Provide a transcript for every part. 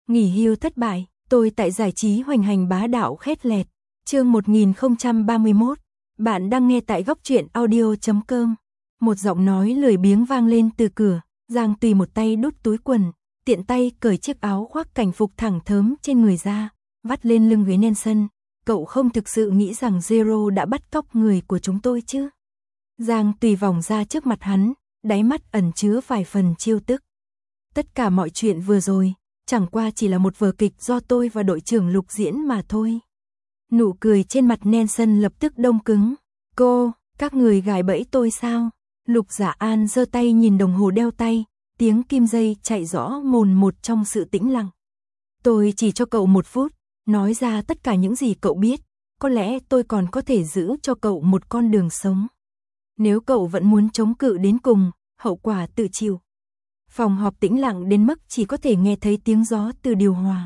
Nghỉ hưu thất bại, tôi tại giải trí hoành hành bá đạo khét lẹt. Chương 1031. Bạn đang nghe tại góc truyện audio.com. Một giọng nói lười biếng vang lên từ cửa. Giang Tùy một tay đút túi quần, tiện tay cởi chiếc áo khoác cảnh phục thẳng thớm trên người ra, vắt lên lưng ghế Nelson. Cậu không thực sự nghĩ rằng Zero đã bắt cóc người của chúng tôi chứ? Giang Tùy vòng ra trước mặt hắn, đáy mắt ẩn chứa vài phần trêu tức. Tất cả mọi chuyện vừa rồi, chẳng qua chỉ là một vở kịch do tôi và đội trưởng Lục diễn mà thôi. Nụ cười trên mặt Nelson lập tức đông cứng. Các người gài bẫy tôi sao? Lục Dạ An giơ tay nhìn đồng hồ đeo tay, tiếng kim dây chạy rõ mồn một trong sự tĩnh lặng. Tôi chỉ cho cậu 1 phút, nói ra tất cả những gì cậu biết, có lẽ tôi còn có thể giữ cho cậu một con đường sống. Nếu cậu vẫn muốn chống cự đến cùng, hậu quả tự chịu. Phòng họp tĩnh lặng đến mức chỉ có thể nghe thấy tiếng gió từ điều hòa.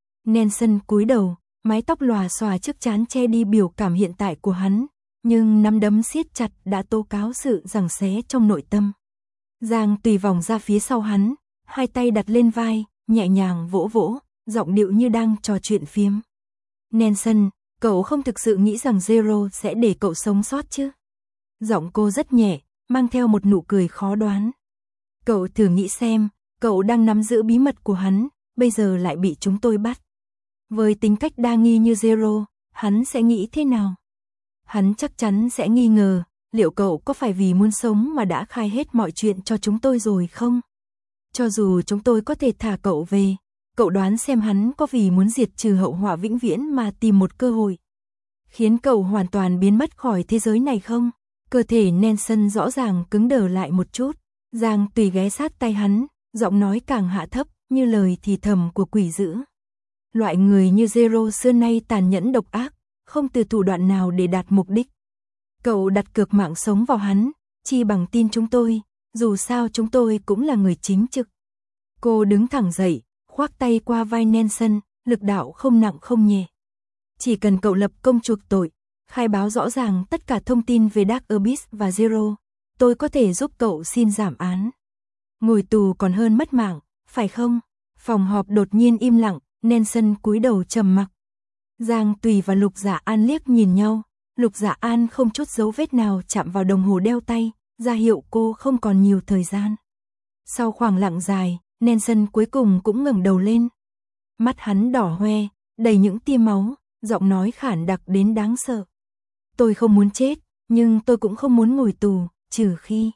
Nelson cúi đầu, mái tóc lòa xòa trước trán che đi biểu cảm hiện tại của hắn, nhưng nắm đấm siết chặt đã tố cáo sự giằng xé trong nội tâm. Giang Tùy vòng ra phía sau hắn, hai tay đặt lên vai, nhẹ nhàng vỗ vỗ, giọng điệu như đang trò chuyện phiếm. Nelson, cậu không thực sự nghĩ rằng Zero sẽ để cậu sống sót chứ? Giọng cô rất nhẹ, mang theo một nụ cười khó đoán. Cậu thử nghĩ xem, cậu đang nắm giữ bí mật của hắn, bây giờ lại bị chúng tôi bắt. Với tính cách đa nghi như Zero, hắn sẽ nghĩ thế nào? Hắn chắc chắn sẽ nghi ngờ, liệu cậu có phải vì muốn sống mà đã khai hết mọi chuyện cho chúng tôi rồi không? Cho dù chúng tôi có thể thả cậu về, cậu đoán xem hắn có vì muốn diệt trừ hậu họa vĩnh viễn mà tìm một cơ hội khiến cậu hoàn toàn biến mất khỏi thế giới này không? Cơ thể Nelson rõ ràng cứng đờ lại một chút. Giang Tùy ghé sát tay hắn, giọng nói càng hạ thấp, như lời thì thầm của quỷ dữ. Loại người như Zero xưa nay tàn nhẫn độc ác, không từ thủ đoạn nào để đạt mục đích. Cậu đặt cược mạng sống vào hắn, chi bằng tin chúng tôi, dù sao chúng tôi cũng là người chính trực. Cô đứng thẳng dậy, khoác tay qua vai Nelson, lực đạo không nặng không nhẹ. Chỉ cần cậu lập công chuộc tội, khai báo rõ ràng tất cả thông tin về Dark Abyss và Zero, tôi có thể giúp cậu xin giảm án. Ngồi tù còn hơn mất mạng, phải không? Phòng họp đột nhiên im lặng, Nelson cúi đầu trầm mặc. Giang Tùy và Lục Dạ An liếc nhìn nhau, Lục Dạ An không chút dấu vết nào chạm vào đồng hồ đeo tay, ra hiệu cô không còn nhiều thời gian. Sau khoảng lặng dài, Nelson cuối cùng cũng ngẩng đầu lên. Mắt hắn đỏ hoe, đầy những tia máu, giọng nói khản đặc đến đáng sợ. Tôi không muốn chết, nhưng tôi cũng không muốn ngồi tù, trừ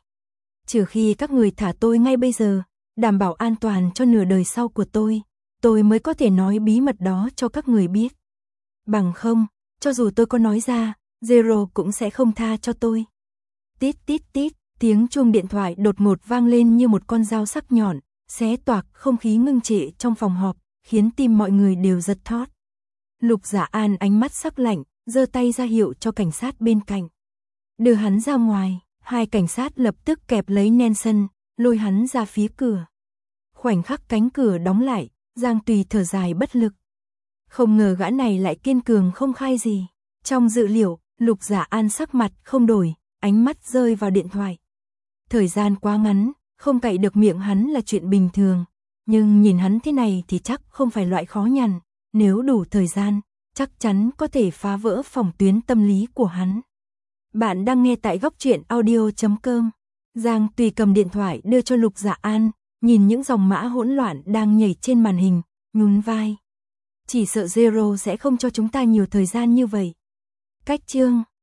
khi các người thả tôi ngay bây giờ, đảm bảo an toàn cho nửa đời sau của tôi mới có thể nói bí mật đó cho các người biết. Bằng không, cho dù tôi có nói ra, Zero cũng sẽ không tha cho tôi. Tít tít tít, tiếng chuông điện thoại đột ngột vang lên như một con dao sắc nhọn, xé toạc không khí ngưng trệ trong phòng họp, khiến tim mọi người đều giật thót. Lục Dạ An ánh mắt sắc lạnh, giơ tay ra hiệu cho cảnh sát bên cạnh. Đưa hắn ra ngoài, hai cảnh sát lập tức kẹp lấy Nelson, lôi hắn ra phía cửa. Khoảnh khắc cánh cửa đóng lại, Giang Tùy thở dài bất lực. Không ngờ gã này lại kiên cường không khai gì. Trong dự liệu, Lục Dạ An sắc mặt không đổi, ánh mắt rơi vào điện thoại. Thời gian quá ngắn, không cậy được miệng hắn là chuyện bình thường. Nhưng nhìn hắn thế này thì chắc không phải loại khó nhằn. Nếu đủ thời gian, chắc chắn có thể phá vỡ phòng tuyến tâm lý của hắn. Bạn đang nghe tại góc truyện audio.com. Giang Tùy cầm điện thoại đưa cho Lục Dạ An, nhìn những dòng mã hỗn loạn đang nhảy trên màn hình, nhún vai. Chỉ sợ Zero sẽ không cho chúng ta nhiều thời gian như vậy. Cách chương